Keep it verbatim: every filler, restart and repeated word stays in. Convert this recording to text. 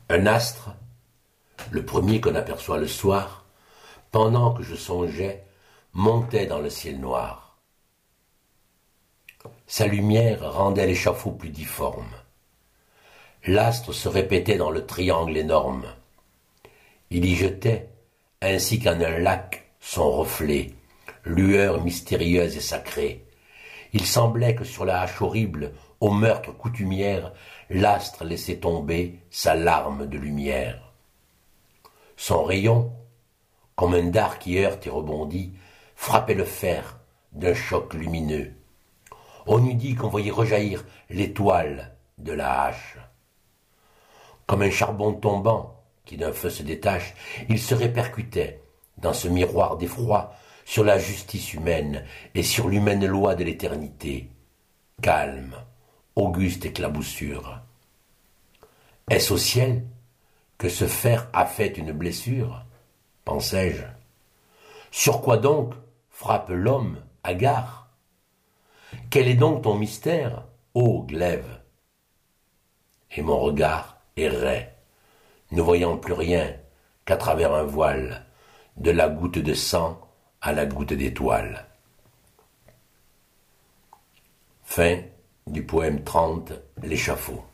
Un astre, le premier qu'on aperçoit le soir, pendant que je songeais, montait dans le ciel noir. Sa lumière rendait l'échafaud plus difforme. L'astre se répétait dans le triangle énorme. Il y jetait, ainsi qu'en un lac, son reflet, lueur mystérieuse et sacrée. Il semblait que sur la hache horrible, au meurtre coutumière, l'astre laissait tomber sa larme de lumière. Son rayon, comme un dard qui heurte et rebondit, frappait le fer d'un choc lumineux. On eût dit qu'on voyait rejaillir l'étoile de la hache. Comme un charbon tombant qui d'un feu se détache, il se répercutait, dans ce miroir d'effroi, sur la justice humaine et sur l'humaine loi de l'éternité. Calme, auguste éclaboussure. Est-ce au ciel que ce fer a fait une blessure, pensais-je. Sur quoi donc frappe l'homme, hagard? Quel est donc ton mystère, ô glaive? Et mon regard errait, ne voyant plus rien qu'à travers un voile, de la goutte de sang à la goutte d'étoile. Fin du poème trente, L'échafaud.